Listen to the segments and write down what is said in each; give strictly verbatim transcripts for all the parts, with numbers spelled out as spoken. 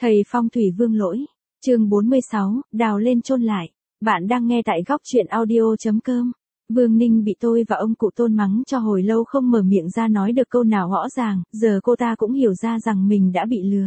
Thầy phong thủy Vương Lỗi, chương bốn mươi sáu, đào lên chôn lại. Bạn đang nghe tại góc truyện audio.com. Vương Ninh bị tôi và ông cụ Tôn mắng cho hồi lâu không mở miệng ra nói được câu nào rõ ràng, giờ cô ta cũng hiểu ra rằng mình đã bị lừa.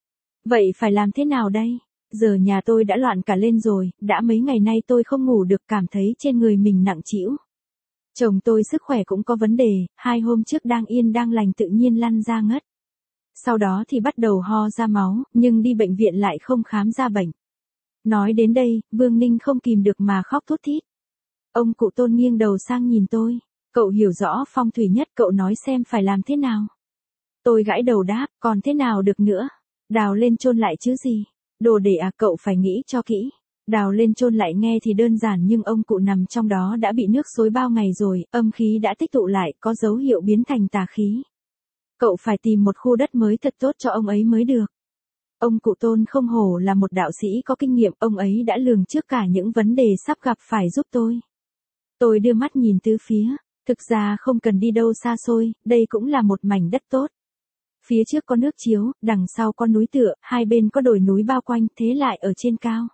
Vậy phải làm thế nào đây? Giờ nhà tôi đã loạn cả lên rồi, đã mấy ngày nay tôi không ngủ được, cảm thấy trên người mình nặng trĩu. Chồng tôi sức khỏe cũng có vấn đề, hai hôm trước đang yên đang lành tự nhiên lăn ra ngất. Sau đó thì bắt đầu ho ra máu, nhưng đi bệnh viện lại không khám ra bệnh. Nói đến đây, Vương Ninh không kìm được mà khóc thút thít. Ông cụ Tôn nghiêng đầu sang nhìn tôi. Cậu hiểu rõ phong thủy nhất, cậu nói xem phải làm thế nào. Tôi gãi đầu đáp, còn thế nào được nữa. Đào lên chôn lại chứ gì. Đồ để à, cậu phải nghĩ cho kỹ. Đào lên chôn lại nghe thì đơn giản, nhưng ông cụ nằm trong đó đã bị nước xối bao ngày rồi, âm khí đã tích tụ lại, có dấu hiệu biến thành tà khí. Cậu phải tìm một khu đất mới thật tốt cho ông ấy mới được. Ông cụ Tôn không hổ là một đạo sĩ có kinh nghiệm, ông ấy đã lường trước cả những vấn đề sắp gặp phải giúp tôi. Tôi đưa mắt nhìn tứ phía, thực ra không cần đi đâu xa xôi, đây cũng là một mảnh đất tốt. Phía trước có nước chiếu, đằng sau có núi tựa, hai bên có đồi núi bao quanh, thế lại ở trên cao.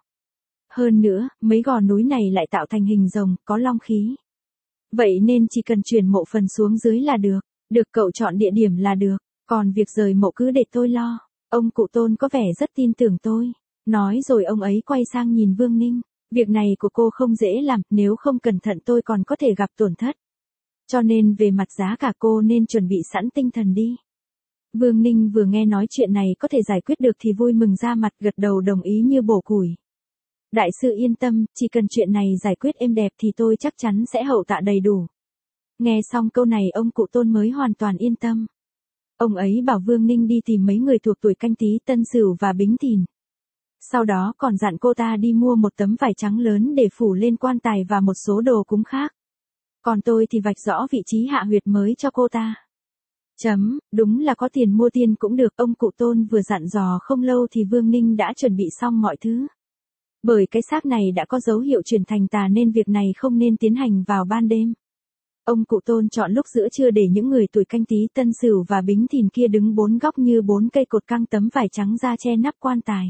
Hơn nữa, mấy gò núi này lại tạo thành hình rồng, có long khí. Vậy nên chỉ cần chuyển mộ phần xuống dưới là được. Được, cậu chọn địa điểm là được, còn việc rời mộ cứ để tôi lo. Ông cụ Tôn có vẻ rất tin tưởng tôi. Nói rồi ông ấy quay sang nhìn Vương Ninh. Việc này của cô không dễ làm, nếu không cẩn thận tôi còn có thể gặp tổn thất. Cho nên về mặt giá cả cô nên chuẩn bị sẵn tinh thần đi. Vương Ninh vừa nghe nói chuyện này có thể giải quyết được thì vui mừng ra mặt, gật đầu đồng ý như bổ củi. Đại sư yên tâm, chỉ cần chuyện này giải quyết êm đẹp thì tôi chắc chắn sẽ hậu tạ đầy đủ. Nghe xong câu này ông cụ Tôn mới hoàn toàn yên tâm. Ông ấy bảo Vương Ninh đi tìm mấy người thuộc tuổi Canh Tý, Tân Sửu và Bính Thìn. Sau đó còn dặn cô ta đi mua một tấm vải trắng lớn để phủ lên quan tài và một số đồ cúng khác. Còn tôi thì vạch rõ vị trí hạ huyệt mới cho cô ta. Chấm, đúng là có tiền mua tiên cũng được, ông cụ Tôn vừa dặn dò không lâu thì Vương Ninh đã chuẩn bị xong mọi thứ. Bởi cái xác này đã có dấu hiệu chuyển thành tà nên việc này không nên tiến hành vào ban đêm. Ông cụ Tôn chọn lúc giữa trưa để những người tuổi Canh Tý, Tân Sửu và Bính Thìn kia đứng bốn góc như bốn cây cột, căng tấm vải trắng ra che nắp quan tài.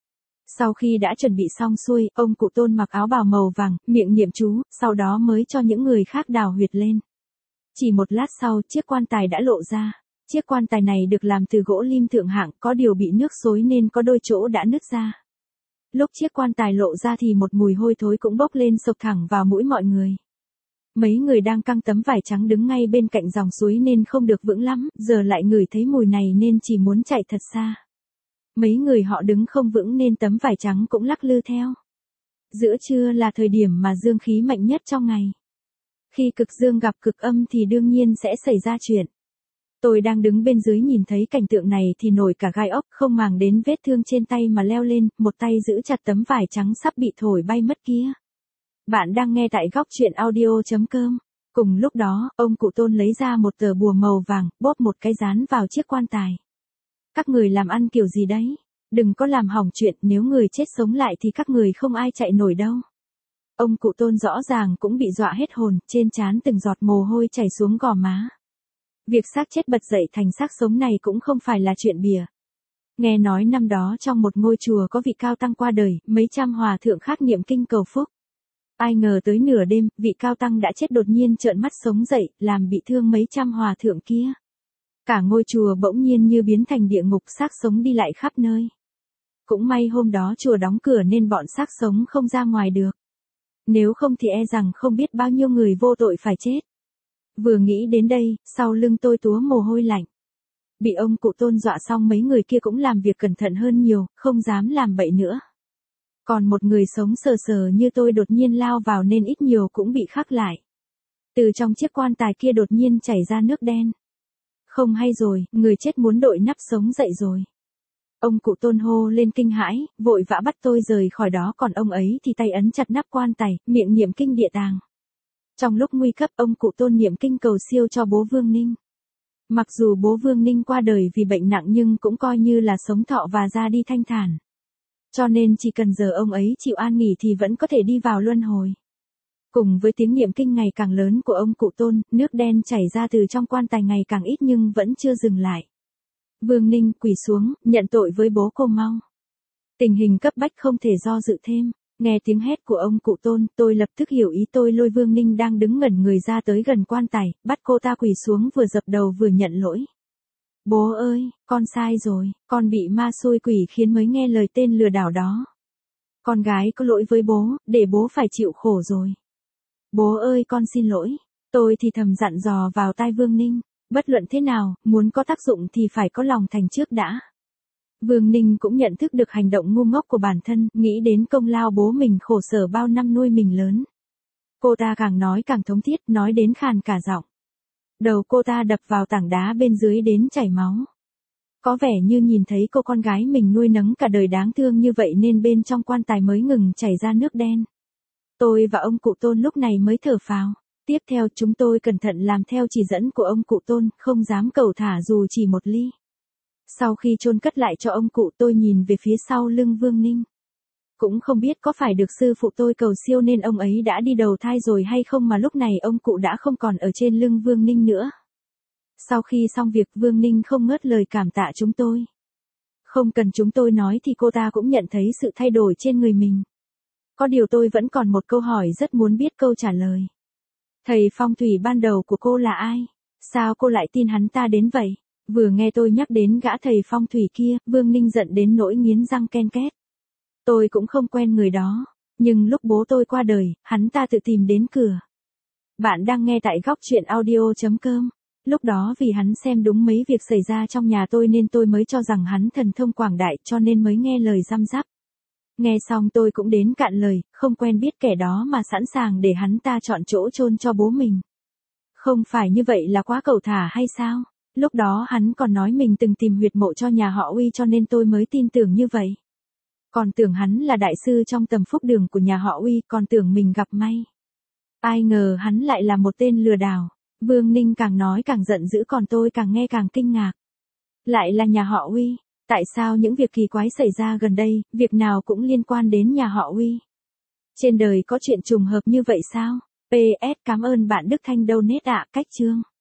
Sau khi đã chuẩn bị xong xuôi, ông cụ Tôn mặc áo bào màu vàng, miệng niệm chú, sau đó mới cho những người khác đào huyệt lên. Chỉ một lát sau, chiếc quan tài đã lộ ra. Chiếc quan tài này được làm từ gỗ lim thượng hạng, có điều bị nước xối nên có đôi chỗ đã nứt ra. Lúc chiếc quan tài lộ ra thì một mùi hôi thối cũng bốc lên sộc thẳng vào mũi mọi người. Mấy người đang căng tấm vải trắng đứng ngay bên cạnh dòng suối nên không được vững lắm, giờ lại ngửi thấy mùi này nên chỉ muốn chạy thật xa. Mấy người họ đứng không vững nên tấm vải trắng cũng lắc lư theo. Giữa trưa là thời điểm mà dương khí mạnh nhất trong ngày. Khi cực dương gặp cực âm thì đương nhiên sẽ xảy ra chuyện. Tôi đang đứng bên dưới nhìn thấy cảnh tượng này thì nổi cả gai ốc, không màng đến vết thương trên tay mà leo lên, một tay giữ chặt tấm vải trắng sắp bị thổi bay mất kia. Bạn đang nghe tại góc truyện audio.com. Cùng lúc đó, ông cụ Tôn lấy ra một tờ bùa màu vàng, bóp một cái dán vào chiếc quan tài. Các người làm ăn kiểu gì đấy? Đừng có làm hỏng chuyện, nếu người chết sống lại thì các người không ai chạy nổi đâu. Ông cụ Tôn rõ ràng cũng bị dọa hết hồn, trên trán từng giọt mồ hôi chảy xuống gò má. Việc xác chết bật dậy thành xác sống này cũng không phải là chuyện bịa. Nghe nói năm đó trong một ngôi chùa có vị cao tăng qua đời, mấy trăm hòa thượng khác niệm kinh cầu phúc. Ai ngờ tới nửa đêm, vị cao tăng đã chết đột nhiên trợn mắt sống dậy, làm bị thương mấy trăm hòa thượng kia. Cả ngôi chùa bỗng nhiên như biến thành địa ngục, xác sống đi lại khắp nơi. Cũng may hôm đó chùa đóng cửa nên bọn xác sống không ra ngoài được. Nếu không thì e rằng không biết bao nhiêu người vô tội phải chết. Vừa nghĩ đến đây, sau lưng tôi túa mồ hôi lạnh. Bị ông cụ Tôn dọa xong mấy người kia cũng làm việc cẩn thận hơn nhiều, không dám làm bậy nữa. Còn một người sống sờ sờ như tôi đột nhiên lao vào nên ít nhiều cũng bị khắc lại. Từ trong chiếc quan tài kia đột nhiên chảy ra nước đen. Không hay rồi, người chết muốn đội nắp sống dậy rồi. Ông cụ Tôn hô lên kinh hãi, vội vã bắt tôi rời khỏi đó, còn ông ấy thì tay ấn chặt nắp quan tài, miệng niệm kinh địa tàng. Trong lúc nguy cấp, ông cụ Tôn niệm kinh cầu siêu cho bố Vương Ninh. Mặc dù bố Vương Ninh qua đời vì bệnh nặng nhưng cũng coi như là sống thọ và ra đi thanh thản. Cho nên chỉ cần giờ ông ấy chịu an nghỉ thì vẫn có thể đi vào luân hồi. Cùng với tiếng niệm kinh ngày càng lớn của ông cụ Tôn, nước đen chảy ra từ trong quan tài ngày càng ít nhưng vẫn chưa dừng lại. Vương Ninh quỳ xuống, nhận tội với bố cô mau. Tình hình cấp bách không thể do dự thêm. Nghe tiếng hét của ông cụ Tôn, tôi lập tức hiểu ý, tôi lôi Vương Ninh đang đứng ngẩn người ra tới gần quan tài, bắt cô ta quỳ xuống vừa dập đầu vừa nhận lỗi. Bố ơi, con sai rồi, con bị ma xui quỷ khiến mới nghe lời tên lừa đảo đó. Con gái có lỗi với bố, để bố phải chịu khổ rồi. Bố ơi con xin lỗi. Tôi thì thầm dặn dò vào tai Vương Ninh, bất luận thế nào, muốn có tác dụng thì phải có lòng thành trước đã. Vương Ninh cũng nhận thức được hành động ngu ngốc của bản thân, nghĩ đến công lao bố mình khổ sở bao năm nuôi mình lớn. Cô ta càng nói càng thống thiết, nói đến khàn cả giọng. Đầu cô ta đập vào tảng đá bên dưới đến chảy máu. Có vẻ như nhìn thấy cô con gái mình nuôi nấng cả đời đáng thương như vậy nên bên trong quan tài mới ngừng chảy ra nước đen. Tôi và ông cụ Tôn lúc này mới thở phào. Tiếp theo chúng tôi cẩn thận làm theo chỉ dẫn của ông cụ Tôn, không dám cẩu thả dù chỉ một ly. Sau khi chôn cất lại cho ông cụ, tôi nhìn về phía sau lưng Vương Ninh. Cũng không biết có phải được sư phụ tôi cầu siêu nên ông ấy đã đi đầu thai rồi hay không mà lúc này ông cụ đã không còn ở trên lưng Vương Ninh nữa. Sau khi xong việc, Vương Ninh không ngớt lời cảm tạ chúng tôi. Không cần chúng tôi nói thì cô ta cũng nhận thấy sự thay đổi trên người mình. Có điều tôi vẫn còn một câu hỏi rất muốn biết câu trả lời. Thầy phong thủy ban đầu của cô là ai? Sao cô lại tin hắn ta đến vậy? Vừa nghe tôi nhắc đến gã thầy phong thủy kia, Vương Ninh giận đến nỗi nghiến răng ken két. Tôi cũng không quen người đó, nhưng lúc bố tôi qua đời, hắn ta tự tìm đến cửa. Bạn đang nghe tại góc truyện audio chấm com. Lúc đó vì hắn xem đúng mấy việc xảy ra trong nhà tôi nên tôi mới cho rằng hắn thần thông quảng đại cho nên mới nghe lời răm rắp. Nghe xong tôi cũng đến cạn lời, không quen biết kẻ đó mà sẵn sàng để hắn ta chọn chỗ chôn cho bố mình. Không phải như vậy là quá cẩu thả hay sao? Lúc đó hắn còn nói mình từng tìm huyệt mộ cho nhà họ Uy cho nên tôi mới tin tưởng như vậy. Còn tưởng hắn là đại sư trong tầm phúc đường của nhà họ Uy, còn tưởng mình gặp may. Ai ngờ hắn lại là một tên lừa đảo. Vương Ninh càng nói càng giận dữ còn tôi càng nghe càng kinh ngạc. Lại là nhà họ Uy. Tại sao những việc kỳ quái xảy ra gần đây, việc nào cũng liên quan đến nhà họ Uy? Trên đời có chuyện trùng hợp như vậy sao? pê ét Cảm ơn bạn Đức Thanh Donate ạ, cách chương.